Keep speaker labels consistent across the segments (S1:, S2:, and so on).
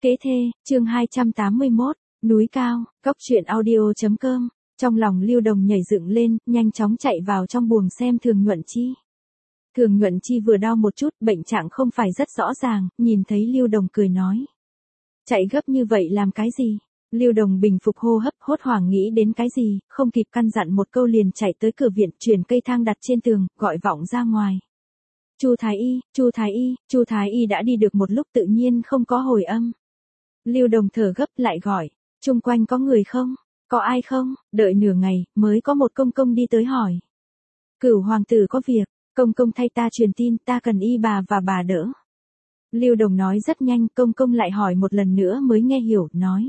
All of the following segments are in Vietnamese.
S1: Kế thê, chương 281, núi cao, góc truyện audio.com. Trong lòng Lưu Đồng nhảy dựng lên, nhanh chóng chạy vào trong buồng xem Thường Nhuận Chi. Thường Nhuận Chi vừa đau một chút, bệnh trạng không phải rất rõ ràng, nhìn thấy Lưu Đồng cười nói. Chạy gấp như vậy làm cái gì? Lưu Đồng bình phục hô hấp, hốt hoảng nghĩ đến cái gì, không kịp căn dặn một câu liền chạy tới cửa viện, chuyển cây thang đặt trên tường, gọi vọng ra ngoài. Chu Thái Y, Chu Thái Y, Chu Thái Y đã đi được một lúc tự nhiên không có hồi âm. Lưu Đồng thở gấp lại gọi, chung quanh có người không? Có ai không? Đợi nửa ngày, mới có một công công đi tới hỏi. Cửu hoàng tử có việc, công công thay ta truyền tin, ta cần y bà và bà đỡ. Lưu Đồng nói rất nhanh, công công lại hỏi một lần nữa mới nghe hiểu, nói.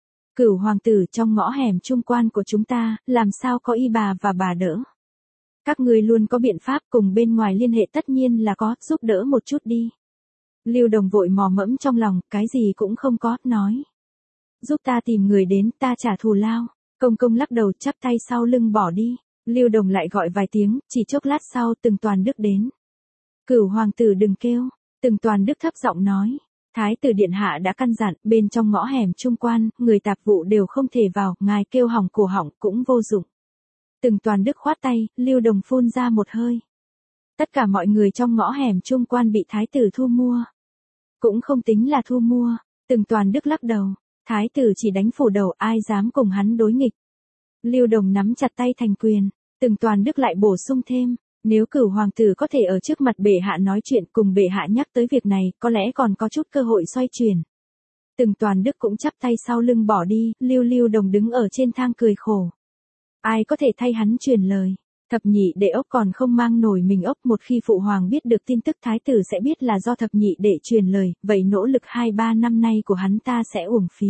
S1: Cửu hoàng tử trong ngõ hẻm trung quan của chúng ta, làm sao có y bà và bà đỡ? Các người luôn có biện pháp cùng bên ngoài liên hệ tất nhiên là có, giúp đỡ một chút đi. Lưu Đồng vội mò mẫm trong lòng, cái gì cũng không có, nói. Giúp ta tìm người đến, ta trả thù lao. Công công lắc đầu chắp tay sau lưng bỏ đi. Lưu Đồng lại gọi vài tiếng, chỉ chốc lát sau Từng Toàn Đức đến. Cửu hoàng tử đừng kêu. Từng Toàn Đức thấp giọng nói. Thái tử điện hạ đã căn dặn, bên trong ngõ hẻm trung quan, người tạp vụ đều không thể vào, ngài kêu hỏng cổ họng cũng vô dụng. Từng Toàn Đức khoát tay, Lưu Đồng phun ra một hơi. Tất cả mọi người trong ngõ hẻm trung quan bị thái tử thu mua. Cũng không tính là thu mua. Từng Toàn Đức lắc đầu. Thái tử chỉ đánh phủ đầu, ai dám cùng hắn đối nghịch. Lưu Đồng nắm chặt tay thành quyền. Từng Toàn Đức lại bổ sung thêm. Nếu Cửu hoàng tử có thể ở trước mặt bệ hạ nói chuyện cùng bệ hạ nhắc tới việc này, có lẽ còn có chút cơ hội xoay chuyển. Từng Toàn Đức cũng chắp tay sau lưng bỏ đi, Lưu Đồng đứng ở trên thang cười khổ. Ai có thể thay hắn truyền lời. Thập nhị đệ ốc còn không mang nổi mình ốc, một khi phụ hoàng biết được tin tức thái tử sẽ biết là do thập nhị đệ truyền lời, vậy nỗ lực 2-3 năm nay của hắn ta sẽ uổng phí.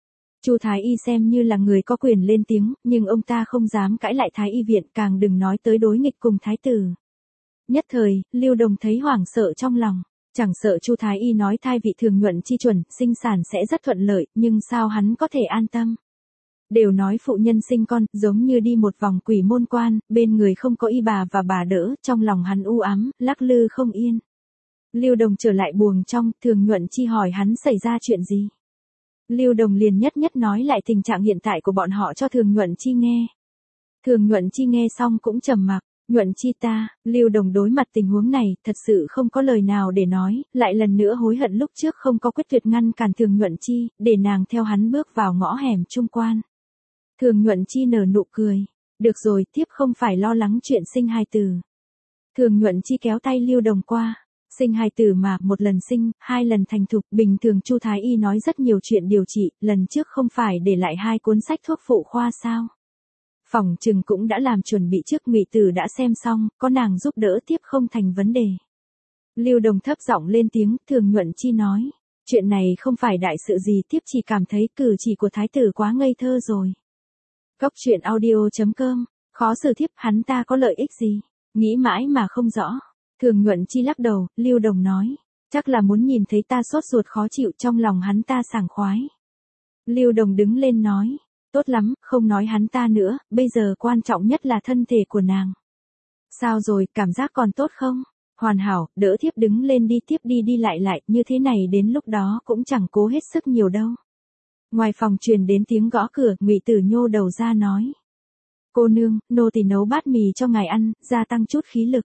S1: Chu Thái Y xem như là người có quyền lên tiếng, nhưng ông ta không dám cãi lại Thái Y viện, càng đừng nói tới đối nghịch cùng thái tử. Nhất thời, Lưu Đồng thấy hoảng sợ trong lòng, chẳng sợ Chu Thái Y nói thai vị Thường Nhuận Chi chuẩn, sinh sản sẽ rất thuận lợi, nhưng sao hắn có thể an tâm? Đều nói phụ nhân sinh con, giống như đi một vòng quỷ môn quan, bên người không có y bà và bà đỡ, trong lòng hắn u ám, lắc lư không yên. Lưu Đồng trở lại buồng trong, Thường Nhuận Chi hỏi hắn xảy ra chuyện gì. Lưu Đồng liền nhất nói lại tình trạng hiện tại của bọn họ cho Thường Nhuận Chi nghe. Thường Nhuận Chi nghe xong cũng trầm mặc. Nhuận Chi ta, Lưu Đồng đối mặt tình huống này, thật sự không có lời nào để nói, lại lần nữa hối hận lúc trước không có quyết tuyệt ngăn cản Thường Nhuận Chi, để nàng theo hắn bước vào ngõ hẻm trung quan. Thường Nhuận Chi nở nụ cười. Được rồi, tiếp không phải lo lắng chuyện sinh hài tử. Thường Nhuận Chi kéo tay Lưu Đồng qua. Sinh hài tử mà, một lần sinh, 2 lần thành thục, bình thường Chu Thái Y nói rất nhiều chuyện điều trị, lần trước không phải để lại 2 cuốn sách thuốc phụ khoa sao? Phòng trừng cũng đã làm chuẩn bị trước, Ngụy Tử đã xem xong, có nàng giúp đỡ tiếp không thành vấn đề. Lưu Đồng thấp giọng lên tiếng, Thường Nhuận Chi nói, chuyện này không phải đại sự gì, tiếp chỉ cảm thấy cử chỉ của thái tử quá ngây thơ rồi. Góc truyện audio.com, khó xử thiếp, hắn ta có lợi ích gì? Nghĩ mãi mà không rõ. Thường Nhuận Chi lắc đầu, Lưu Đồng nói, chắc là muốn nhìn thấy ta sốt ruột khó chịu, trong lòng hắn ta sảng khoái. Lưu Đồng đứng lên nói, tốt lắm, không nói hắn ta nữa, bây giờ quan trọng nhất là thân thể của nàng. Sao rồi, cảm giác còn tốt không? Hoàn hảo, đỡ thiếp đứng lên đi, tiếp đi lại, như thế này đến lúc đó cũng chẳng cố hết sức nhiều đâu. Ngoài phòng truyền đến tiếng gõ cửa, Ngụy Tử nhô đầu ra nói. Cô nương, nô tỳ nấu bát mì cho ngài ăn, gia tăng chút khí lực.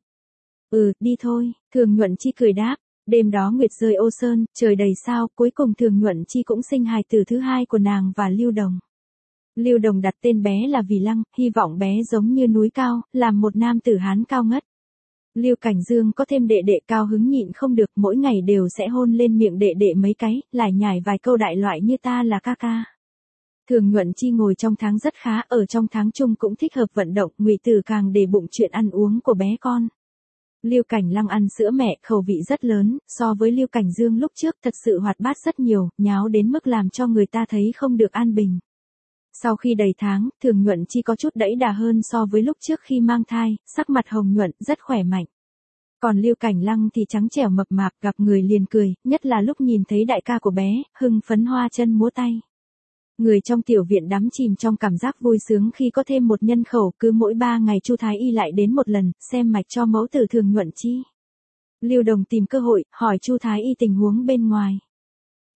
S1: Đi thôi, Thường Nhuận Chi cười đáp. Đêm đó nguyệt rơi ô sơn, trời đầy sao, cuối cùng Thường Nhuận Chi cũng sinh hài tử thứ 2 của nàng và Lưu Đồng. Lưu Đồng đặt tên bé là Vì Lăng, hy vọng bé giống như núi cao, làm một nam tử Hán cao ngất. Lưu Cảnh Dương có thêm đệ đệ cao hứng nhịn không được, mỗi ngày đều sẽ hôn lên miệng đệ đệ mấy cái, lại nhải vài câu đại loại như ta là ca ca. Thường Nhuận Chi ngồi trong tháng rất khá, ở trong tháng chung cũng thích hợp vận động, Ngụy Tử càng để bụng chuyện ăn uống của bé con. Lưu Cảnh Lăng ăn sữa mẹ, khẩu vị rất lớn, so với Lưu Cảnh Dương lúc trước thật sự hoạt bát rất nhiều, nháo đến mức làm cho người ta thấy không được an bình. Sau khi đầy tháng, Thường Nhuận Chi có chút đẫy đà hơn so với lúc trước khi mang thai, sắc mặt hồng nhuận, rất khỏe mạnh. Còn Lưu Cảnh Lăng thì trắng trẻo mập mạp, gặp người liền cười, nhất là lúc nhìn thấy đại ca của bé, hưng phấn hoa chân múa tay. Người trong tiểu viện đắm chìm trong cảm giác vui sướng khi có thêm một nhân khẩu, cứ mỗi 3 ngày Chu Thái Y lại đến một lần, xem mạch cho mẫu tử Thường Nhuận Chi. Lưu Đồng tìm cơ hội, hỏi Chu Thái Y tình huống bên ngoài.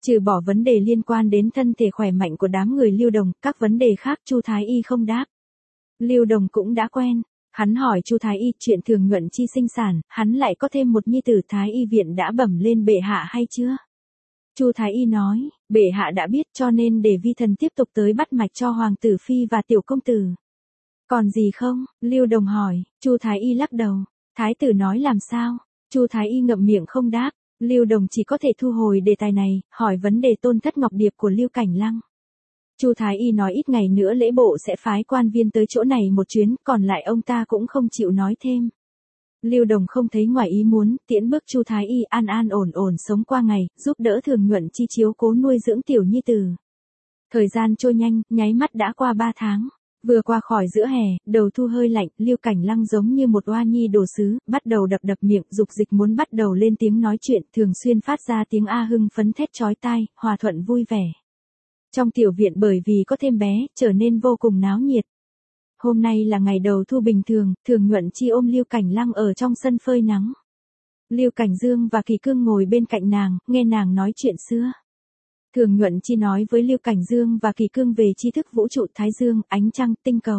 S1: Trừ bỏ vấn đề liên quan đến thân thể khỏe mạnh của đám người Lưu Đồng, các vấn đề khác Chu Thái Y không đáp. Lưu Đồng cũng đã quen, hắn hỏi Chu Thái Y chuyện Thường Nhuận Chi sinh sản, hắn lại có thêm một nhi tử, Thái Y viện đã bẩm lên bệ hạ hay chưa? Chu Thái Y nói, bệ hạ đã biết cho nên để vi thần tiếp tục tới bắt mạch cho hoàng tử phi và tiểu công tử. Còn gì không? Lưu Đồng hỏi. Chu Thái Y lắc đầu. Thái tử nói làm sao? Chu Thái Y ngậm miệng không đáp. Lưu Đồng chỉ có thể thu hồi đề tài này, hỏi vấn đề tôn thất ngọc điệp của Lưu Cảnh Lăng. Chu Thái Y nói ít ngày nữa lễ bộ sẽ phái quan viên tới chỗ này một chuyến, còn lại ông ta cũng không chịu nói thêm. Lưu Đồng không thấy ngoài ý muốn, tiễn bước Chu Thái Y an an ổn ổn sống qua ngày, giúp đỡ Thường Nhuận Chi chiếu cố nuôi dưỡng tiểu nhi tử. Thời gian trôi nhanh, nháy mắt đã qua 3 tháng. Vừa qua khỏi giữa hè, đầu thu hơi lạnh, Lưu Cảnh Lăng giống như một oa nhi đồ sứ, bắt đầu đập miệng, dục dịch muốn bắt đầu lên tiếng nói chuyện, thường xuyên phát ra tiếng a hưng phấn thét chói tai, hòa thuận vui vẻ. Trong tiểu viện bởi vì có thêm bé, trở nên vô cùng náo nhiệt. Hôm nay là ngày đầu thu bình thường, Thường Nhuận Chi ôm Lưu Cảnh Lăng ở trong sân phơi nắng. Lưu Cảnh Dương và Kỳ Cương ngồi bên cạnh nàng, nghe nàng nói chuyện xưa. Thường Nhuận Chi nói với Lưu Cảnh Dương và Kỳ Cương về tri thức vũ trụ Thái Dương, ánh trăng, tinh cầu.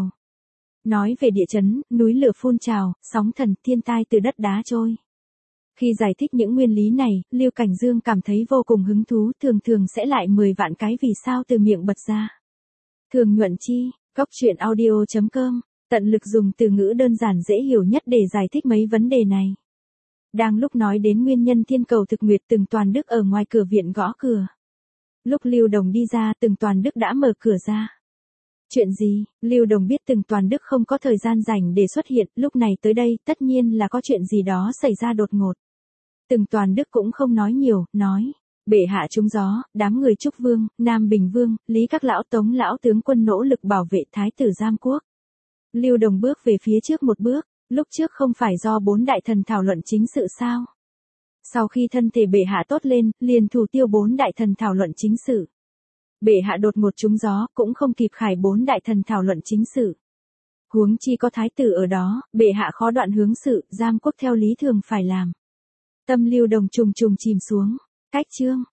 S1: Nói về địa chấn, núi lửa phun trào, sóng thần, thiên tai từ đất đá trôi. Khi giải thích những nguyên lý này, Lưu Cảnh Dương cảm thấy vô cùng hứng thú, thường sẽ lại 10 vạn cái vì sao từ miệng bật ra. Thường Nhuận Chi, goctruyện.audio.com, tận lực dùng từ ngữ đơn giản dễ hiểu nhất để giải thích mấy vấn đề này. Đang lúc nói đến nguyên nhân thiên cầu thực nguyệt, Từng Toàn Đức ở ngoài cửa viện gõ cửa. Lúc Lưu Đồng đi ra, Từng Toàn Đức đã mở cửa ra. Chuyện gì? Lưu Đồng biết Từng Toàn Đức không có thời gian rảnh để xuất hiện, lúc này tới đây, tất nhiên là có chuyện gì đó xảy ra đột ngột. Từng Toàn Đức cũng không nói nhiều, nói, bệ hạ trúng gió, đám người Trúc Vương, Nam Bình Vương, Lý các lão Tống lão tướng quân nỗ lực bảo vệ thái tử Giang Quốc. Lưu Đồng bước về phía trước một bước, lúc trước không phải do 4 đại thần thảo luận chính sự sao? Sau khi thân thể bệ hạ tốt lên, liền thủ tiêu 4 đại thần thảo luận chính sự. Bệ hạ đột ngột trúng gió, cũng không kịp khải 4 đại thần thảo luận chính sự. Huống chi có thái tử ở đó, bệ hạ khó đoạn hướng sự, Giang Quốc theo lý thường phải làm. Tâm Lưu Đồng trùng chìm xuống. Cách chương